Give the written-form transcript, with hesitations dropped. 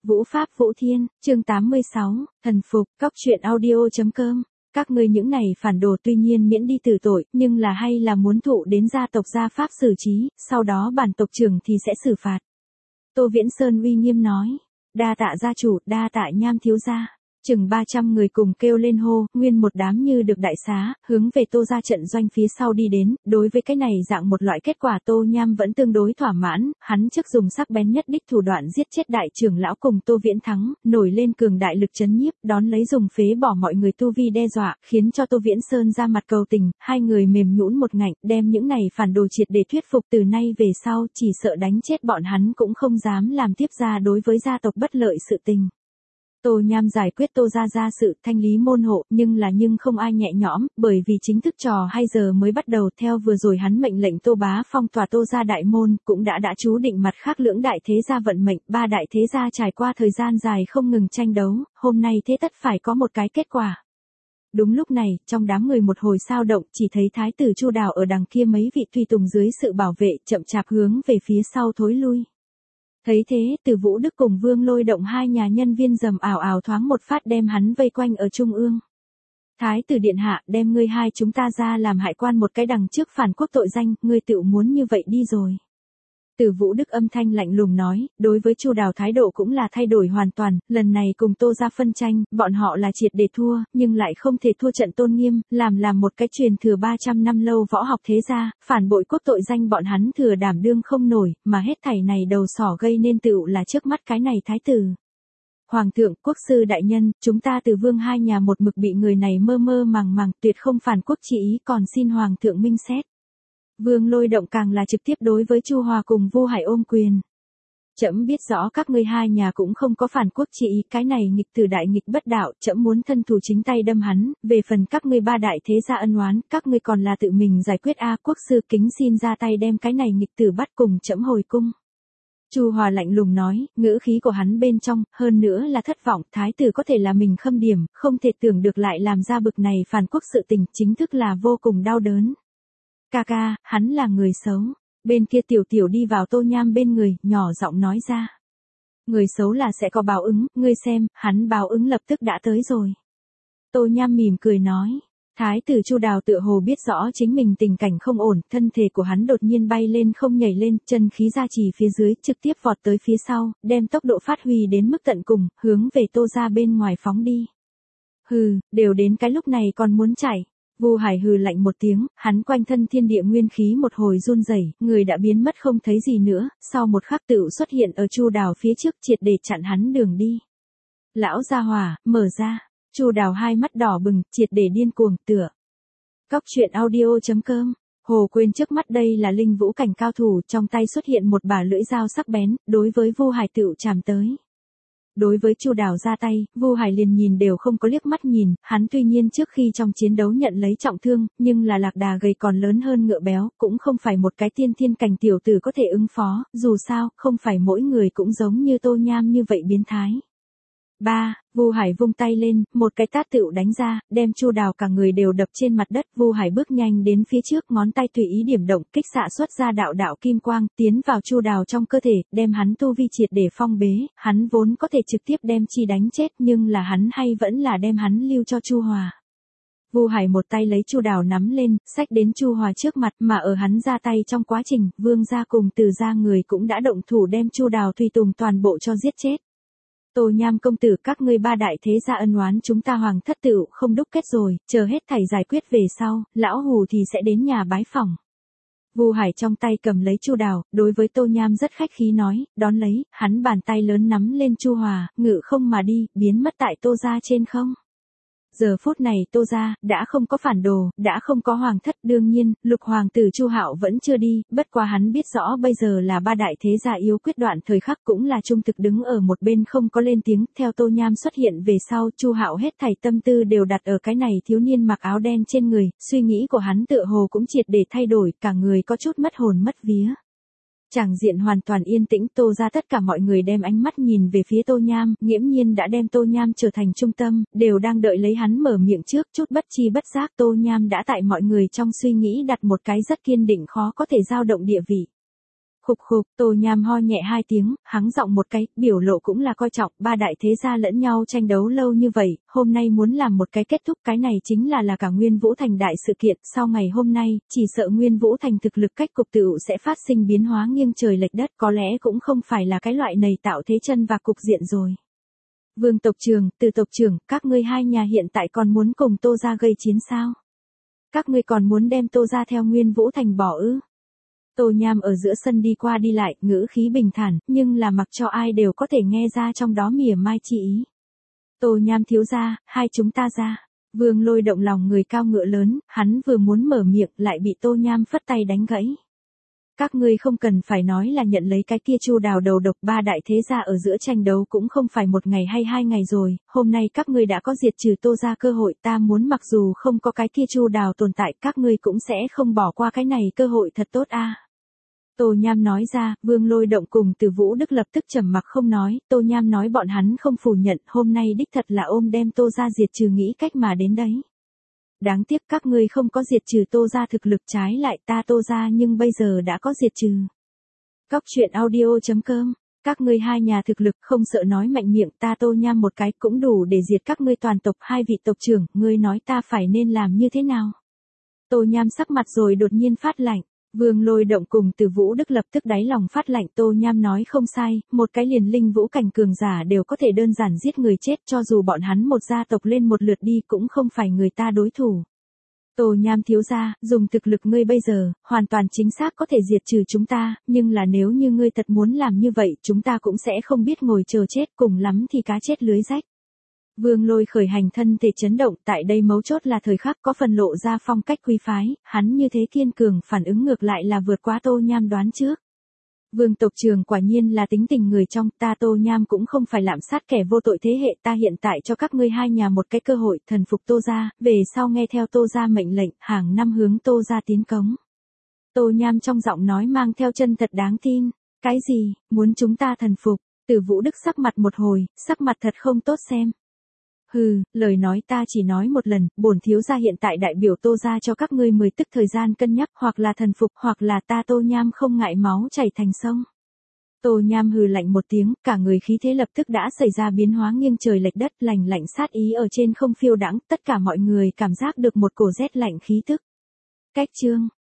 Vũ Pháp Vũ Thiên, chương 86, thần phục, cóc truyện audio.com. Các ngươi những này phản đồ tuy nhiên miễn đi tử tội, nhưng là hay là muốn thụ đến gia tộc gia pháp xử trí, sau đó bản tộc trưởng thì sẽ xử phạt. Tô Viễn Sơn uy nghiêm nói, đa tạ gia chủ, đa tạ Nham thiếu gia. Chừng 300 người cùng kêu lên hô, nguyên một đám như được đại xá, hướng về Tô gia trận doanh phía sau đi đến. Đối với cái này dạng một loại kết quả Tô Nham vẫn tương đối thỏa mãn, hắn trước dùng sắc bén nhất đích thủ đoạn giết chết đại trưởng lão cùng Tô Viễn Thắng, nổi lên cường đại lực chấn nhiếp, đón lấy dùng phế bỏ mọi người tu vi đe dọa, khiến cho Tô Viễn Sơn ra mặt cầu tình, hai người mềm nhũn một ngạnh, đem những này phản đồ triệt để thuyết phục. Từ nay về sau, chỉ sợ đánh chết bọn hắn cũng không dám làm tiếp ra đối với gia tộc bất lợi sự tình. Tô Nham giải quyết Tô gia sự thanh lý môn hộ, nhưng không ai nhẹ nhõm, bởi vì chính thức trò 2 giờ mới bắt đầu. Theo vừa rồi hắn mệnh lệnh Tô Bá phong tỏa Tô gia đại môn, cũng đã chú định mặt khác lưỡng đại thế gia vận mệnh. Ba đại thế gia trải qua thời gian dài không ngừng tranh đấu, hôm nay thế tất phải có một cái kết quả. Đúng lúc này, trong đám người một hồi sao động, chỉ thấy thái tử Chu Đào ở đằng kia mấy vị tùy tùng dưới sự bảo vệ, chậm chạp hướng về phía sau thối lui. Thấy thế, Từ Vũ Đức cùng Vương Lôi Động hai nhà nhân viên rầm ảo ảo thoáng một phát đem hắn vây quanh ở trung ương. Thái tử điện hạ, đem ngươi hai chúng ta ra làm hại quan một cái đằng trước phản quốc tội danh, ngươi tự muốn như vậy đi rồi. Từ Vũ Đức âm thanh lạnh lùng nói, đối với Chu Đào thái độ cũng là thay đổi hoàn toàn, lần này cùng Tô gia phân tranh, bọn họ là triệt để thua, nhưng lại không thể thua trận tôn nghiêm, làm một cái truyền thừa 300 năm lâu võ học thế gia, phản bội quốc tội danh bọn hắn thừa đảm đương không nổi, mà hết thảy này đầu sỏ gây nên tựu là trước mắt cái này thái tử. Hoàng thượng, quốc sư đại nhân, chúng ta Từ Vương hai nhà một mực bị người này mơ màng, tuyệt không phản quốc chỉ ý, còn xin Hoàng thượng minh xét. Vương Lôi Động càng là trực tiếp đối với Chu Hòa cùng Vu Hải ôm quyền. Trẫm biết rõ các ngươi hai nhà cũng không có phản quốc chỉ ý, cái này nghịch tử đại nghịch bất đạo, trẫm muốn thân thủ chính tay đâm hắn, về phần các ngươi ba đại thế gia ân oán, các ngươi còn là tự mình giải quyết a. Quốc sư kính xin ra tay đem cái này nghịch tử bắt cùng trẫm hồi cung. Chu Hòa lạnh lùng nói, ngữ khí của hắn bên trong, hơn nữa là thất vọng, thái tử có thể là mình khâm điểm, không thể tưởng được lại làm ra bực này phản quốc sự tình, chính thức là vô cùng đau đớn. Ca, hắn là người xấu. Bên kia tiểu đi vào Tô Nham bên người, nhỏ giọng nói ra. Người xấu là sẽ có báo ứng, ngươi xem, hắn báo ứng lập tức đã tới rồi. Tô Nham mỉm cười nói. Thái tử Chu Đào tựa hồ biết rõ chính mình tình cảnh không ổn, thân thể của hắn đột nhiên bay lên không nhảy lên, chân khí ra trì phía dưới, trực tiếp vọt tới phía sau, đem tốc độ phát huy đến mức tận cùng, hướng về Tô gia bên ngoài phóng đi. Hừ, đều đến cái lúc này còn muốn chạy. Vu Hải hừ lạnh một tiếng, hắn quanh thân thiên địa nguyên khí một hồi run rẩy, người đã biến mất không thấy gì nữa, sau một khắc tựu xuất hiện ở Chu Đào phía trước triệt để chặn hắn đường đi. Lão gia hỏa, mở ra. Chu Đào hai mắt đỏ bừng, triệt để điên cuồng, tựa. Cóc truyện audio.com. Hồ quên trước mắt đây là linh vũ cảnh cao thủ, trong tay xuất hiện một bả lưỡi dao sắc bén, đối với Vu Hải tựu chạm tới. Đối với Chu Đào ra tay, Vu Hải liền nhìn đều không có liếc mắt nhìn, hắn tuy nhiên trước khi trong chiến đấu nhận lấy trọng thương, nhưng là lạc đà gầy còn lớn hơn ngựa béo, cũng không phải một cái tiên thiên cảnh tiểu tử có thể ứng phó, dù sao, không phải mỗi người cũng giống như Tô Nham như vậy biến thái. Vu Hải vung tay lên, một cái tát tựu đánh ra, đem Chu Đào cả người đều đập trên mặt đất. Vu Hải bước nhanh đến phía trước, ngón tay tùy ý điểm động, kích xạ xuất ra đạo kim quang, tiến vào Chu Đào trong cơ thể, đem hắn tu vi triệt để phong bế. Hắn vốn có thể trực tiếp đem chi đánh chết, nhưng là hắn hay vẫn là đem hắn lưu cho Chu Hòa. Vu Hải một tay lấy Chu Đào nắm lên, xách đến Chu Hòa trước mặt, mà ở hắn ra tay trong quá trình, Vương gia cùng Từ gia người cũng đã động thủ đem Chu Đào tùy tùng toàn bộ cho giết chết. Tô Nham công tử, các ngươi ba đại thế gia ân oán chúng ta hoàng thất tựu không đúc kết rồi, chờ hết thảy giải quyết về sau, lão hù thì sẽ đến nhà bái phỏng. Vu Hải trong tay cầm lấy Chu Đào, đối với Tô Nham rất khách khí nói, đón lấy, hắn bàn tay lớn nắm lên Chu Hòa, ngự không mà đi, biến mất tại Tô gia trên không. Giờ phút này Tô gia đã không có phản đồ, đã không có hoàng thất, đương nhiên, lục hoàng tử Chu Hạo vẫn chưa đi, bất quá hắn biết rõ bây giờ là ba đại thế gia yếu quyết đoạn thời khắc, cũng là trung thực đứng ở một bên không có lên tiếng. Theo Tô Nham xuất hiện về sau, Chu Hạo hết thảy tâm tư đều đặt ở cái này thiếu niên mặc áo đen trên người, suy nghĩ của hắn tựa hồ cũng triệt để thay đổi, cả người có chút mất hồn mất vía. Tràng diện hoàn toàn yên tĩnh, Tô gia tất cả mọi người đem ánh mắt nhìn về phía Tô Nham, nghiễm nhiên đã đem Tô Nham trở thành trung tâm, đều đang đợi lấy hắn mở miệng trước. Chút bất chi bất giác Tô Nham đã tại mọi người trong suy nghĩ đặt một cái rất kiên định khó có thể dao động địa vị. Khục khục, Tô Nham ho nhẹ hai tiếng, hắng giọng một cái, biểu lộ cũng là coi trọng, ba đại thế gia lẫn nhau tranh đấu lâu như vậy, hôm nay muốn làm một cái kết thúc, cái này chính là cả Nguyên Vũ Thành đại sự kiện, sau ngày hôm nay, chỉ sợ Nguyên Vũ Thành thực lực cách cục tựu sẽ phát sinh biến hóa nghiêng trời lệch đất, có lẽ cũng không phải là cái loại này tạo thế chân và cục diện rồi. Vương tộc trưởng, Từ tộc trưởng, các ngươi hai nhà hiện tại còn muốn cùng Tô gia gây chiến sao? Các ngươi còn muốn đem Tô gia theo Nguyên Vũ Thành bỏ ư? Tô Nham ở giữa sân đi qua đi lại, ngữ khí bình thản, nhưng là mặc cho ai đều có thể nghe ra trong đó mỉa mai chi ý. Tô Nham thiếu gia, hai chúng ta ra. Vương Lôi động lòng người cao ngựa lớn, hắn vừa muốn mở miệng lại bị Tô Nham phất tay đánh gãy. Các ngươi không cần phải nói là nhận lấy cái kia Chu Đào đầu độc, ba đại thế gia ở giữa tranh đấu cũng không phải một ngày hay hai ngày rồi, hôm nay các ngươi đã có diệt trừ Tô gia cơ hội, ta muốn mặc dù không có cái kia Chu Đào tồn tại, các ngươi cũng sẽ không bỏ qua cái này cơ hội thật tốt a. Tô Nham nói ra, Vương Lôi động cùng Từ Vũ Đức lập tức trầm mặc không nói, Tô Nham nói bọn hắn không phủ nhận, hôm nay đích thật là ôm đem Tô gia diệt trừ nghĩ cách mà đến đấy. Đáng tiếc các ngươi không có diệt trừ Tô gia thực lực, trái lại ta Tô gia nhưng bây giờ đã có diệt trừ. Cóc truyện audio.com, các ngươi hai nhà thực lực không sợ nói mạnh miệng, ta Tô Nham một cái cũng đủ để diệt các ngươi toàn tộc, hai vị tộc trưởng, ngươi nói ta phải nên làm như thế nào? Tô Nham sắc mặt rồi đột nhiên phát lạnh. Vương Lôi động cùng Từ Vũ Đức lập tức đáy lòng phát lạnh, Tô Nham nói không sai, một cái liền linh vũ cảnh cường giả đều có thể đơn giản giết người chết, cho dù bọn hắn một gia tộc lên một lượt đi cũng không phải người ta đối thủ. Tô Nham thiếu gia, dùng thực lực ngươi bây giờ, hoàn toàn chính xác có thể diệt trừ chúng ta, nhưng là nếu như ngươi thật muốn làm như vậy, chúng ta cũng sẽ không biết ngồi chờ chết, cùng lắm thì cá chết lưới rách. Vương Lôi khởi hành thân thể chấn động, tại đây mấu chốt là thời khắc có phần lộ ra phong cách quý phái, hắn như thế kiên cường, phản ứng ngược lại là vượt quá Tô Nham đoán trước. Vương tộc trưởng quả nhiên là tính tình người trong, ta Tô Nham cũng không phải lạm sát kẻ vô tội thế hệ, ta hiện tại cho các ngươi hai nhà một cái cơ hội, thần phục Tô gia, về sau nghe theo Tô gia mệnh lệnh, hàng năm hướng Tô gia tiến cống. Tô Nham trong giọng nói mang theo chân thật đáng tin, cái gì, muốn chúng ta thần phục? Từ Vũ Đức sắc mặt một hồi, sắc mặt thật không tốt xem. Hừ, lời nói ta chỉ nói một lần, bổn thiếu gia hiện tại đại biểu Tô gia cho các ngươi 10 tức thời gian cân nhắc, hoặc là thần phục, hoặc là ta Tô Nham không ngại máu chảy thành sông. Tô Nham hừ lạnh một tiếng, cả người khí thế lập tức đã xảy ra biến hóa nghiêng trời lệch đất, lạnh lạnh sát ý ở trên không phiêu đãng, tất cả mọi người cảm giác được một cổ rét lạnh khí tức. Cách chương